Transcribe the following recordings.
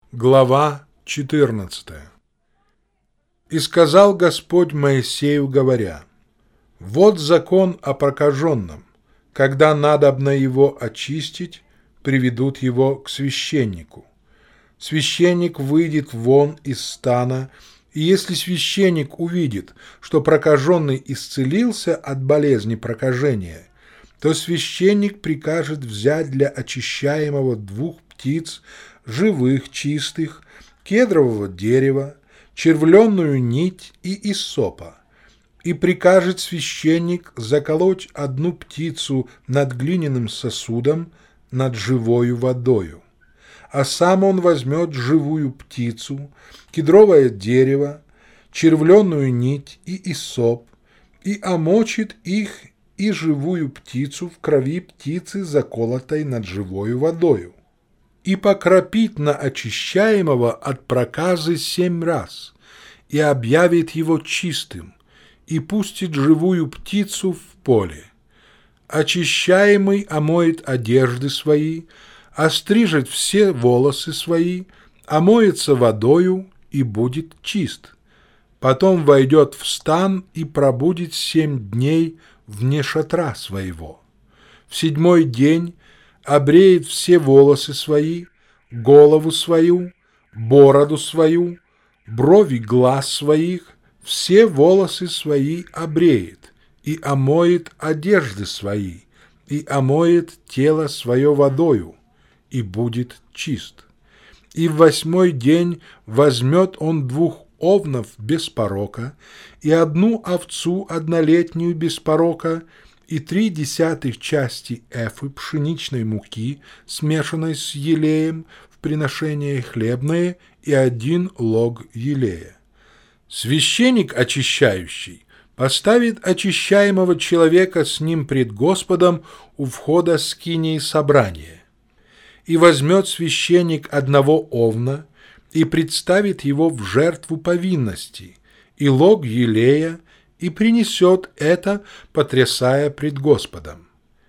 Глава 14. «И сказал Господь Моисею, говоря: вот закон о прокаженном, когда надобно его очистить, приведут его к священнику. Священник выйдет вон из стана, и если священник увидит, что прокаженный исцелился от болезни прокажения, то священник прикажет взять для очищаемого 2 птиц, живых, чистых, кедрового дерева, червленную нить и иссопа, и прикажет священник заколоть 1 птицу над глиняным сосудом, над живою водою. А сам он возьмет живую птицу, кедровое дерево, червленную нить и иссоп, и омочит их и живую птицу в крови птицы, заколотой над живою водою, и покропит на очищаемого от проказы 7 раз, и объявит его чистым, и пустит живую птицу в поле. Очищаемый омоет одежды свои, острижет все волосы свои, омоется водою и будет чист. Потом войдет в стан и пробудет 7 дней вне шатра своего. В 7-й день обреет все волосы свои, голову свою, бороду свою, брови глаз своих, все волосы свои обреет, и омоет одежды свои, и омоет тело свое водою, и будет чист. И в 8-й день возьмет он 2 овнов без порока, и 1 овцу однолетнюю без порока, и 3/10 части эфы пшеничной муки, смешанной с елеем, в приношение хлебное, и 1 лог елея. Священник очищающий поставит очищаемого человека с ним пред Господом у входа скинии собрания. И возьмет священник 1 овна, и представит его в жертву повинности, и лог елея, и принесет это, потрясая пред Господом.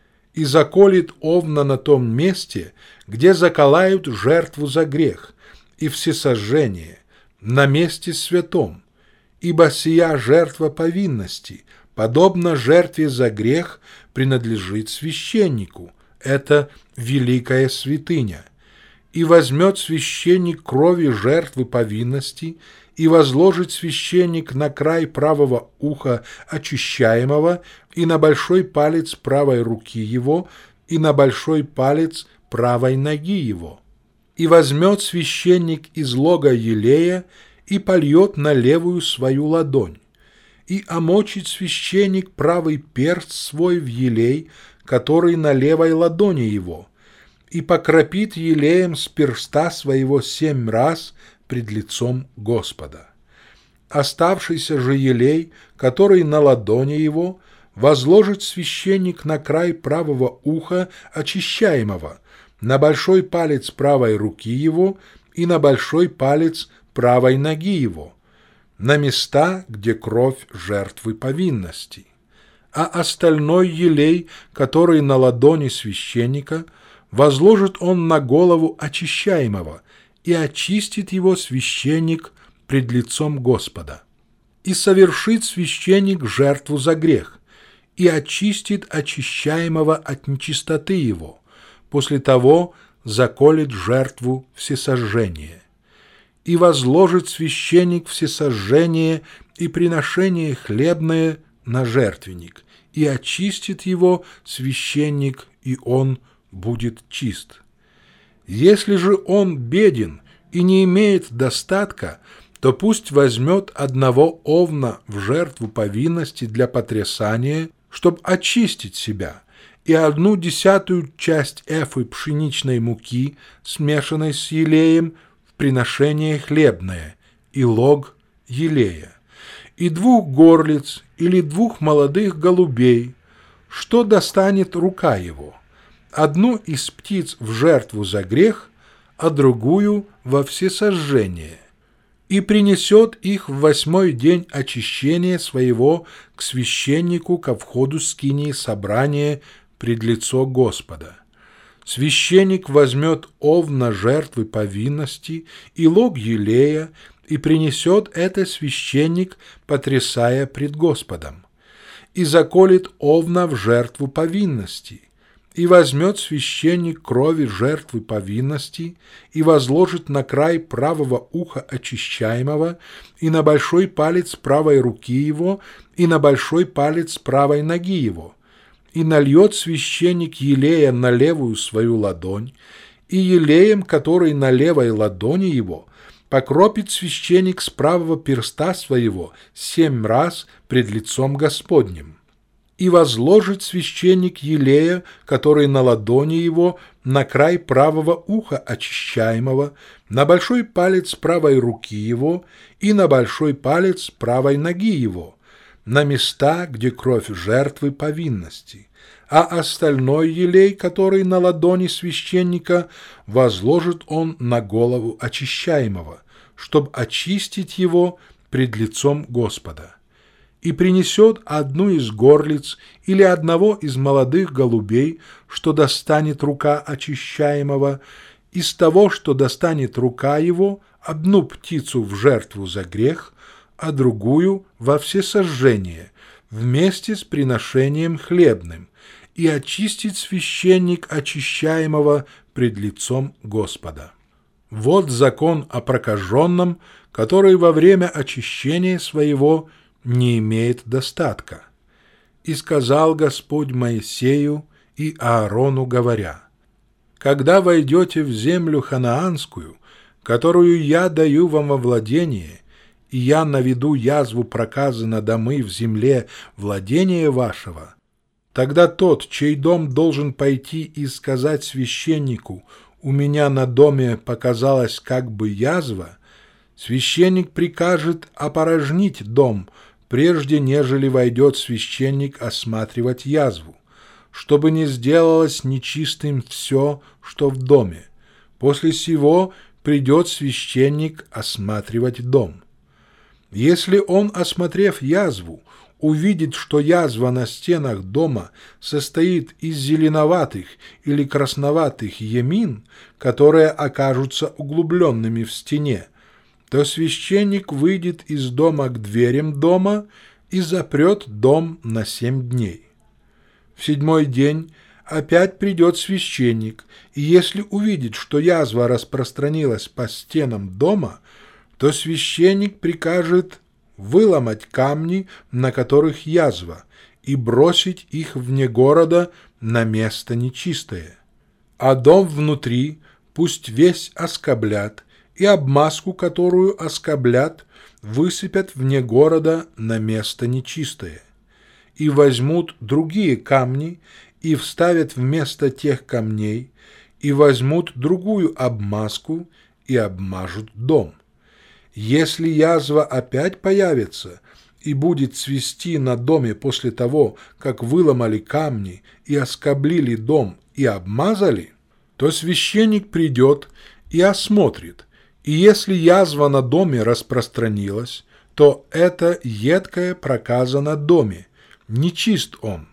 И заколет овна на том месте, где заколают жертву за грех, и всесожжение, на месте святом, ибо сия жертва повинности, подобно жертве за грех, принадлежит священнику, это великая святыня. И возьмет священник крови жертвы повинности, и возложит священник на край правого уха очищаемого, и на большой палец правой руки его, и на большой палец правой ноги его. И возьмет священник из лога елея, и польет на левую свою ладонь. И омочит священник правый перст свой в елей, который на левой ладони его, и покропит елеем с перста своего 7 раз пред лицом Господа. Оставшийся же елей, который на ладони его, возложит священник на край правого уха очищаемого, на большой палец правой руки его и на большой палец правой ноги его, на места, где кровь жертвы повинности. А остальной елей, который на ладони священника, возложит он на голову очищаемого, и очистит его священник пред лицом Господа. И совершит священник жертву за грех, и очистит очищаемого от нечистоты его, после того заколет жертву всесожжения. И возложит священник всесожжение и приношение хлебное на жертвенник, и очистит его священник, и он будет чист. Если же он беден и не имеет достатка, то пусть возьмет 1 овна в жертву повинности для потрясания, чтоб очистить себя, и 1/10 часть эфы пшеничной муки, смешанной с елеем, в приношение хлебное, и лог елея, и 2 горлиц или 2 молодых голубей, что достанет рука его, 1 из птиц в жертву за грех, а другую во всесожжение, и принесет их в 8-й день очищения своего к священнику ко входу скинии собрания пред лицо Господа. Священник возьмет овна жертвы повинности и лог елея, и принесет это священник, потрясая пред Господом, и заколет овна в жертву повинности, и возьмет священник крови жертвы повинности и возложит на край правого уха очищаемого и на большой палец правой руки его и на большой палец правой ноги его, и нальет священник елея на левую свою ладонь, и елеем, который на левой ладони его, покропит священник с правого перста своего 7 раз пред лицом Господним. И возложит священник елея, который на ладони его, на край правого уха очищаемого, на большой палец правой руки его и на большой палец правой ноги его, на места, где кровь жертвы повинности. А остальной елей, который на ладони священника, возложит он на голову очищаемого, чтобы очистить его пред лицом Господа. И принесет одну из горлиц или одного из молодых голубей, что достанет рука очищаемого, из того, что достанет рука его, одну птицу в жертву за грех, а другую во всесожжение, вместе с приношением хлебным, и очистит священник очищаемого пред лицом Господа. Вот закон о прокаженном, который во время очищения своего не имеет достатка. И сказал Господь Моисею и Аарону, говоря: «Когда войдете в землю ханаанскую, которую я даю вам во владение, и я наведу язву проказы на домы в земле владения вашего, тогда тот, чей дом должен пойти и сказать священнику: у меня на доме показалась как бы язва, священник прикажет опорожнить дом, прежде нежели войдет священник осматривать язву, чтобы не сделалось нечистым все, что в доме. После сего придет священник осматривать дом. Если он, осмотрев язву, увидит, что язва на стенах дома состоит из зеленоватых или красноватых ямин, которые окажутся углубленными в стене, то священник выйдет из дома к дверям дома и запрет дом на 7 дней. В 7-й день опять придет священник, и если увидит, что язва распространилась по стенам дома, то священник прикажет выломать камни, на которых язва, и бросить их вне города на место нечистое. А дом внутри пусть весь оскоблят, и обмазку, которую оскоблят, высыпят вне города на место нечистое. И возьмут другие камни, и вставят вместо тех камней, и возьмут другую обмазку, и обмажут дом. Если язва опять появится и будет цвести на доме после того, как выломали камни и оскоблили дом и обмазали, то священник придет и осмотрит, и если язва на доме распространилась, то это едкая проказа на доме, нечист он.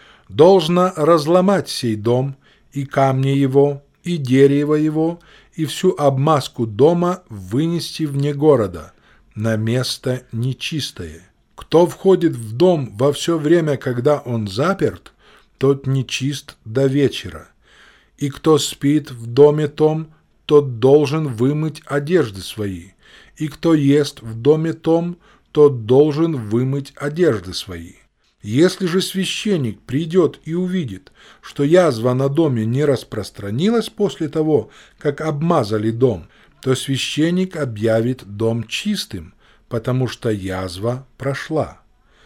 Должно разломать сей дом, и камни его, и дерево его, и всю обмазку дома вынести вне города, на место нечистое. Кто входит в дом во все время, когда он заперт, тот нечист до вечера. И кто спит в доме том, тот должен вымыть одежды свои. И кто ест в доме том, тот должен вымыть одежды свои. Если же священник придет и увидит, что язва на доме не распространилась после того, как обмазали дом, то священник объявит дом чистым, потому что язва прошла.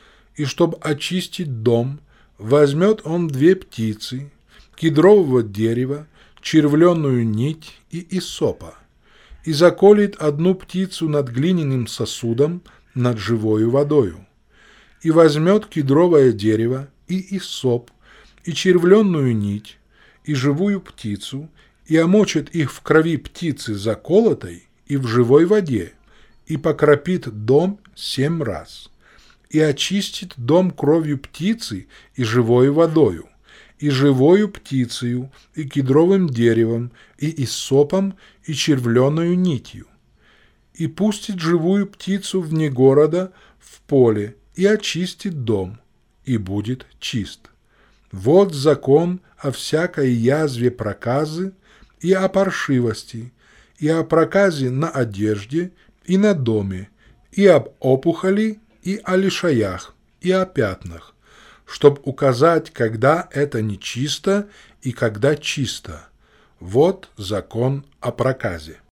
И чтобы очистить дом, возьмет он 2 птицы, кедрового дерева, червленную нить и иссопа, и заколет одну птицу над глиняным сосудом над живою водою, и возьмет кедровое дерево, и иссоп, и червленную нить, и живую птицу, и омочит их в крови птицы заколотой и в живой воде, и покропит дом 7 раз, и очистит дом кровью птицы и живой водою, и живою птицею, и кедровым деревом, и иссопом, и червленою нитью. И пустит живую птицу вне города в поле, и очистит дом, и будет чист. Вот закон о всякой язве проказы и о паршивости, и о проказе на одежде и на доме, и об опухоли, и о лишаях, и о пятнах, чтоб указать, когда это нечисто и когда чисто. Вот закон о проказе.